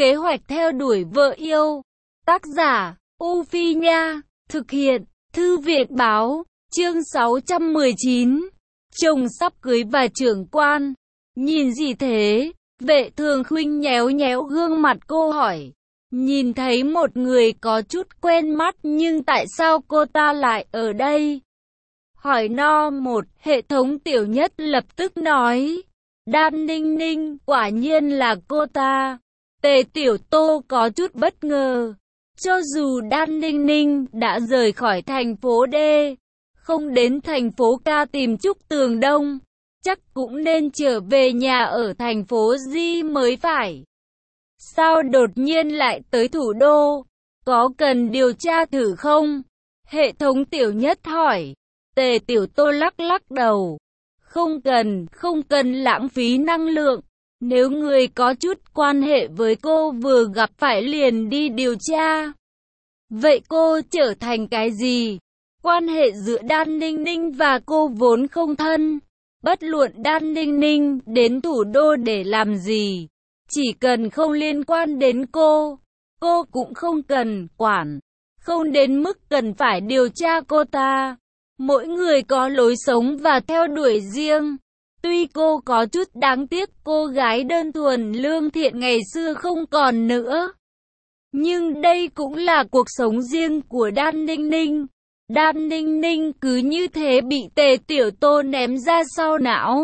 Kế hoạch theo đuổi vợ yêu. Tác giả, U Phi Nha. Thực hiện, Thư viện Báo. Chương 619. Chồng sắp cưới và trưởng quan. Nhìn gì thế? Vệ Thường Khuynh nhéo nhéo gương mặt cô hỏi. Nhìn thấy một người có chút quen mắt nhưng tại sao cô ta lại ở đây? Hỏi no một, hệ thống Tiểu Nhất lập tức nói. Đan Ninh Ninh, quả nhiên là cô ta. Tề Tiểu Tô có chút bất ngờ. Cho dù Đan Ninh Ninh đã rời khỏi thành phố D, không đến thành phố K tìm Trúc Tường Đông, chắc cũng nên trở về nhà ở thành phố G mới phải. Sao đột nhiên lại tới thủ đô? Có cần điều tra thử không? Hệ thống Tiểu Nhất hỏi. Tề Tiểu Tô lắc lắc đầu. Không cần lãng phí năng lượng. Nếu người có chút quan hệ với cô vừa gặp phải liền đi điều tra. Vậy cô trở thành cái gì? Quan hệ giữa Đan Ninh Ninh và cô vốn không thân. Bất luận Đan Ninh Ninh đến thủ đô để làm gì, chỉ cần không liên quan đến cô cũng không cần quản. Không đến mức cần phải điều tra cô ta. Mỗi người có lối sống và theo đuổi riêng. Tuy cô có chút đáng tiếc cô gái đơn thuần lương thiện ngày xưa không còn nữa, nhưng đây cũng là cuộc sống riêng của Đan Ninh Ninh. Đan Ninh Ninh cứ như thế bị Tề Tiểu Tô ném ra sau não.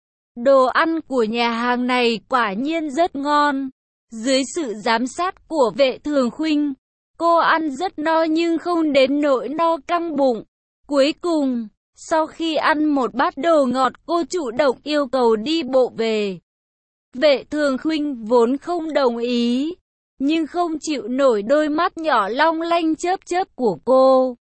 Đồ ăn của nhà hàng này quả nhiên rất ngon. Dưới sự giám sát của Vệ Thường Khuynh, cô ăn rất no nhưng không đến nỗi no căng bụng. Cuối cùng, sau khi ăn một bát đồ ngọt cô chủ động yêu cầu đi bộ về. Vệ Thường Khuynh vốn không đồng ý, nhưng không chịu nổi đôi mắt nhỏ long lanh chớp chớp của cô.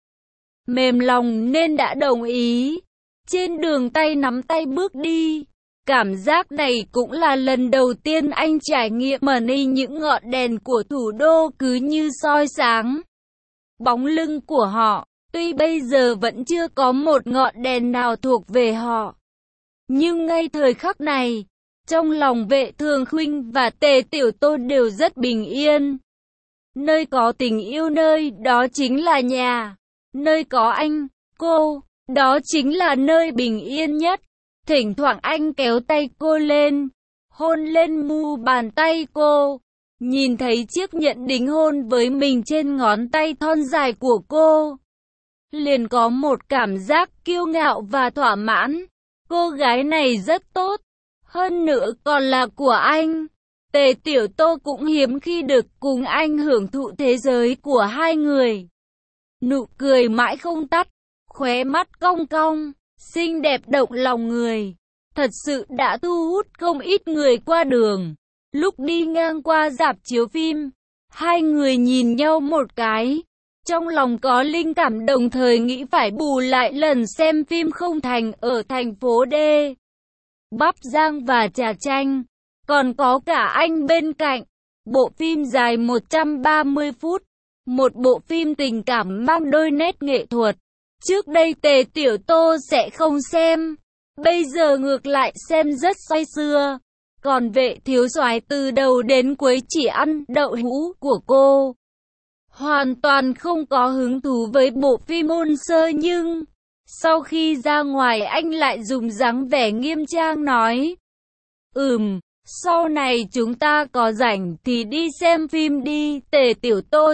Mềm lòng nên đã đồng ý. Trên đường tay nắm tay bước đi. Cảm giác này cũng là lần đầu tiên anh trải nghiệm mở đi những ngọn đèn của thủ đô cứ như soi sáng bóng lưng của họ. Tuy bây giờ vẫn chưa có một ngọn đèn nào thuộc về họ, nhưng ngay thời khắc này, trong lòng Vệ Thường Khuynh và Tề Tiểu Tô đều rất bình yên. Nơi có tình yêu nơi đó chính là nhà. Nơi có anh, cô, đó chính là nơi bình yên nhất. Thỉnh thoảng anh kéo tay cô lên, hôn lên mu bàn tay cô. Nhìn thấy chiếc nhẫn đính hôn với mình trên ngón tay thon dài của cô, liền có một cảm giác kiêu ngạo và thỏa mãn. Cô gái này rất tốt, hơn nữa còn là của anh. Tề Tiểu Tô cũng hiếm khi được cùng anh hưởng thụ thế giới của hai người. Nụ cười mãi không tắt, khóe mắt cong cong, xinh đẹp động lòng người. Thật sự đã thu hút không ít người qua đường. Lúc đi ngang qua rạp chiếu phim, hai người nhìn nhau một cái. Trong lòng có linh cảm đồng thời nghĩ phải bù lại lần xem phim không thành ở thành phố D, Bắp Giang và Trà Chanh. Còn có cả anh bên cạnh. Bộ phim dài 130 phút. Một bộ phim tình cảm mang đôi nét nghệ thuật. Trước đây Tề Tiểu Tô sẽ không xem. Bây giờ ngược lại xem rất say sưa. Còn Vệ thiếu soái từ đầu đến cuối chỉ ăn đậu hũ của cô. Hoàn toàn không có hứng thú với bộ phim ôn sơ, nhưng sau khi ra ngoài anh lại dùng dáng vẻ nghiêm trang nói. Sau này chúng ta có rảnh thì đi xem phim đi. Tề Tiểu Tô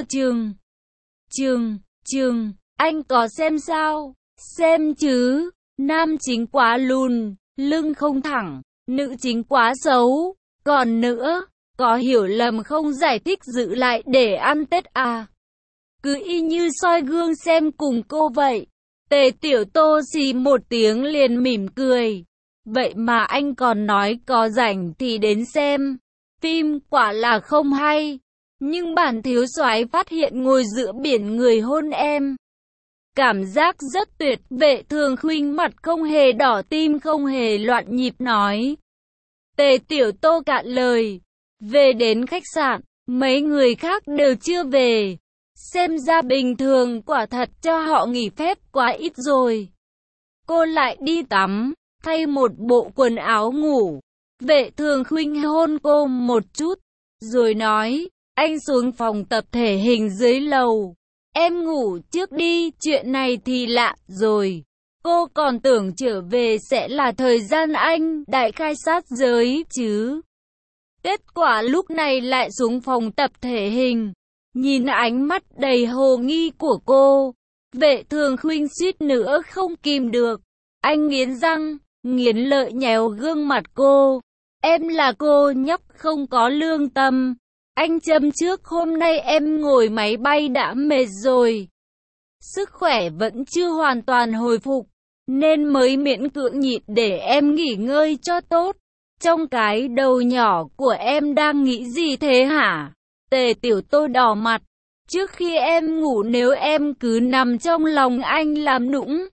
anh có xem sao? Xem chứ. Nam chính quá lùn, lưng không thẳng, nữ chính quá xấu. Còn nữa, có hiểu lầm không giải thích giữ lại để ăn Tết à? Cứ y như soi gương xem cùng cô vậy. Tề Tiểu Tô xì một tiếng liền mỉm cười. Vậy mà anh còn nói có rảnh thì đến xem. Phim quả là không hay. Nhưng bản thiếu soái phát hiện ngồi giữa biển người hôn em. Cảm giác rất tuyệt. Vệ Thường Khuynh mặt không hề đỏ tim không hề loạn nhịp nói. Tề Tiểu Tô cạn lời. Về đến khách sạn, mấy người khác đều chưa về. Xem ra bình thường quả thật cho họ nghỉ phép quá ít rồi. Cô lại đi tắm, thay một bộ quần áo ngủ. Vệ Thường Khuynh hôn cô một chút, rồi nói, anh xuống phòng tập thể hình dưới lầu. Em ngủ trước đi, chuyện này thì lạ rồi. Cô còn tưởng trở về sẽ là thời gian anh đại khai sát giới chứ. Kết quả lúc này lại xuống phòng tập thể hình. Nhìn ánh mắt đầy hồ nghi của cô, Vệ Thường Khuynh suýt nữa không kìm được. Anh nghiến răng, nghiến lợi nhéo gương mặt cô. Em là cô nhóc không có lương tâm. Anh châm trước hôm nay em ngồi máy bay đã mệt rồi. Sức khỏe vẫn chưa hoàn toàn hồi phục, nên mới miễn cưỡng nhịn để em nghỉ ngơi cho tốt. Trong cái đầu nhỏ của em đang nghĩ gì thế hả? Tề Tiểu Tô đỏ mặt. Trước khi em ngủ nếu em cứ nằm trong lòng anh làm nũng,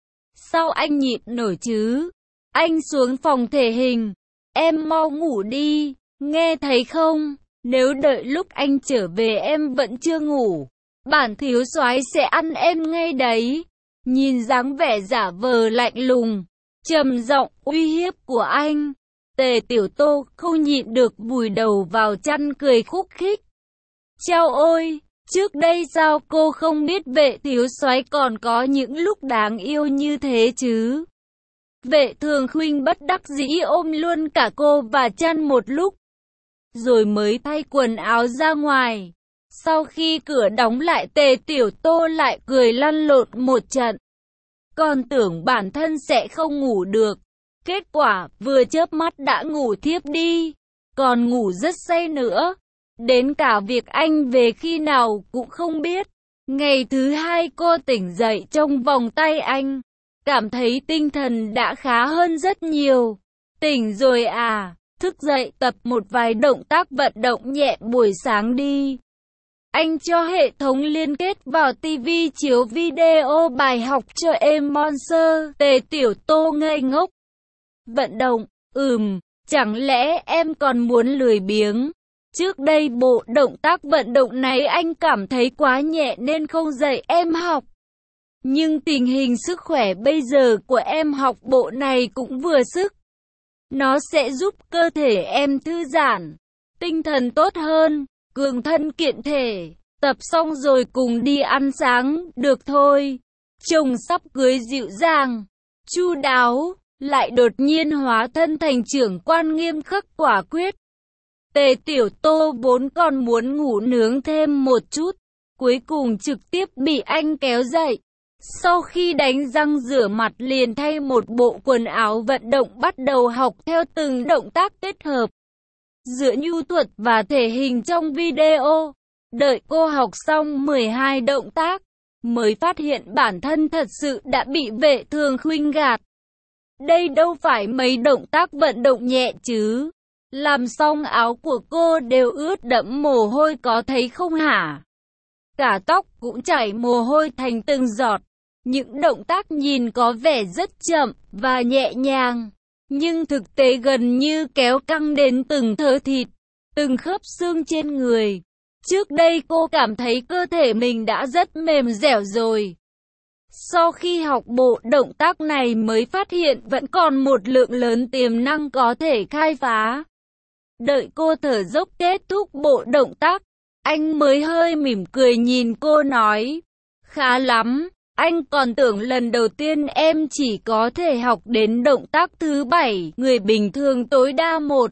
sao anh nhịn nổi chứ? Anh xuống phòng thể hình. Em mau ngủ đi, nghe thấy không? Nếu đợi lúc anh trở về em vẫn chưa ngủ, bản thiếu soái sẽ ăn em ngay đấy. Nhìn dáng vẻ giả vờ lạnh lùng, trầm giọng uy hiếp của anh, Tề Tiểu Tô không nhịn được vùi đầu vào chăn cười khúc khích. Chao ôi, trước đây sao cô không biết Vệ thiếu soái còn có những lúc đáng yêu như thế chứ? Vệ Thường Khuynh bất đắc dĩ ôm luôn cả cô và chăn một lúc, rồi mới thay quần áo ra ngoài. Sau khi cửa đóng lại, Tề Tiểu Tô lại cười lăn lộn một trận. Còn tưởng bản thân sẽ không ngủ được. Kết quả vừa chớp mắt đã ngủ thiếp đi. Còn ngủ rất say nữa. Đến cả việc anh về khi nào cũng không biết. Ngày thứ hai cô tỉnh dậy trong vòng tay anh. Cảm thấy tinh thần đã khá hơn rất nhiều. Tỉnh rồi à? Thức dậy tập một vài động tác vận động nhẹ buổi sáng đi. Anh cho hệ thống liên kết vào TV chiếu video bài học cho em Monster. Tề Tiểu Tô ngây ngốc. Vận động, chẳng lẽ em còn muốn lười biếng? Trước đây bộ động tác vận động này anh cảm thấy quá nhẹ nên không dạy em học. Nhưng tình hình sức khỏe bây giờ của em học bộ này cũng vừa sức. Nó sẽ giúp cơ thể em thư giãn, tinh thần tốt hơn, cường thân kiện thể. Tập xong rồi cùng đi ăn sáng, được thôi. Chồng sắp cưới dịu dàng, chu đáo, lại đột nhiên hóa thân thành trưởng quan nghiêm khắc quả quyết. Tề Tiểu Tô vốn còn muốn ngủ nướng thêm một chút, cuối cùng trực tiếp bị anh kéo dậy. Sau khi đánh răng rửa mặt liền thay một bộ quần áo vận động bắt đầu học theo từng động tác kết hợp giữa nhu thuật và thể hình trong video. Đợi cô học xong 12 động tác, mới phát hiện bản thân thật sự đã bị Vệ Thường Khuynh gạt. Đây đâu phải mấy động tác vận động nhẹ chứ. Làm xong áo của cô đều ướt đẫm mồ hôi có thấy không hả? Cả tóc cũng chảy mồ hôi thành từng giọt. Những động tác nhìn có vẻ rất chậm và nhẹ nhàng, nhưng thực tế gần như kéo căng đến từng thớ thịt, từng khớp xương trên người. Trước đây cô cảm thấy cơ thể mình đã rất mềm dẻo rồi. Sau khi học bộ động tác này mới phát hiện vẫn còn một lượng lớn tiềm năng có thể khai phá. Đợi cô thở dốc kết thúc bộ động tác, anh mới hơi mỉm cười nhìn cô nói, khá lắm, anh còn tưởng lần đầu tiên em chỉ có thể học đến động tác thứ 7, người bình thường tối đa một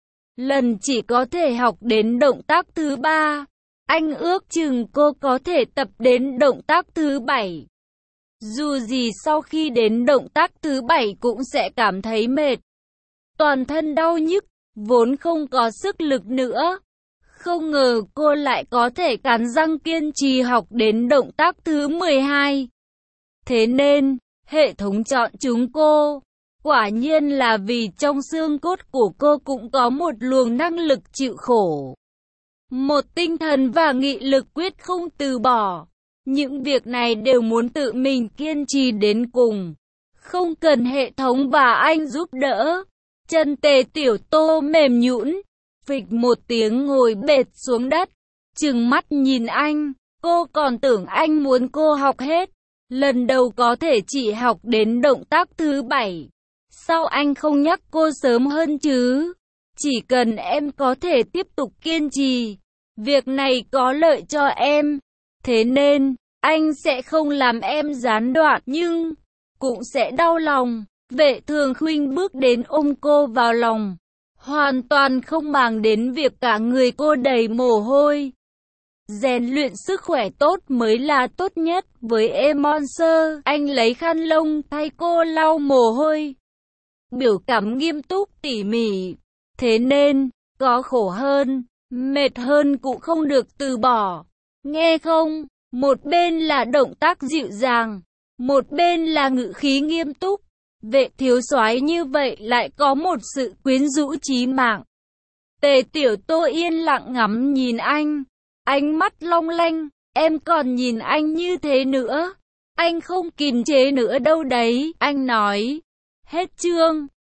lần chỉ có thể học đến động tác thứ 3. Anh ước chừng cô có thể tập đến động tác thứ 7. Dù gì sau khi đến động tác thứ 7 cũng sẽ cảm thấy mệt, toàn thân đau nhức, vốn không có sức lực nữa. Không ngờ cô lại có thể cắn răng kiên trì học đến động tác thứ 12. Thế nên, hệ thống chọn chúng cô. Quả nhiên là vì trong xương cốt của cô cũng có một luồng năng lực chịu khổ, một tinh thần và nghị lực quyết không từ bỏ. Những việc này đều muốn tự mình kiên trì đến cùng, không cần hệ thống và anh giúp đỡ. Chân Tề Tiểu Tô mềm nhũn, phịch một tiếng ngồi bệt xuống đất, trừng mắt nhìn anh. Cô còn tưởng anh muốn cô học hết, lần đầu có thể chỉ học đến động tác thứ 7. Sao anh không nhắc cô sớm hơn chứ? Chỉ cần em có thể tiếp tục kiên trì, việc này có lợi cho em. Thế nên, anh sẽ không làm em gián đoạn nhưng cũng sẽ đau lòng. Vệ Thường Khuynh bước đến ôm cô vào lòng, hoàn toàn không màng đến việc cả người cô đầy mồ hôi. Rèn luyện sức khỏe tốt mới là tốt nhất với Emonser. Anh lấy khăn lông thay cô lau mồ hôi. Biểu cảm nghiêm túc tỉ mỉ. Thế nên, có khổ hơn, mệt hơn cũng không được từ bỏ. Nghe không? Một bên là động tác dịu dàng, một bên là ngữ khí nghiêm túc. Vệ thiếu soái như vậy lại có một sự quyến rũ chí mạng. Tề Tiểu Tô yên lặng ngắm nhìn anh. Ánh mắt long lanh, em còn nhìn anh như thế nữa. Anh không kìm chế nữa đâu đấy, anh nói. Hết chương.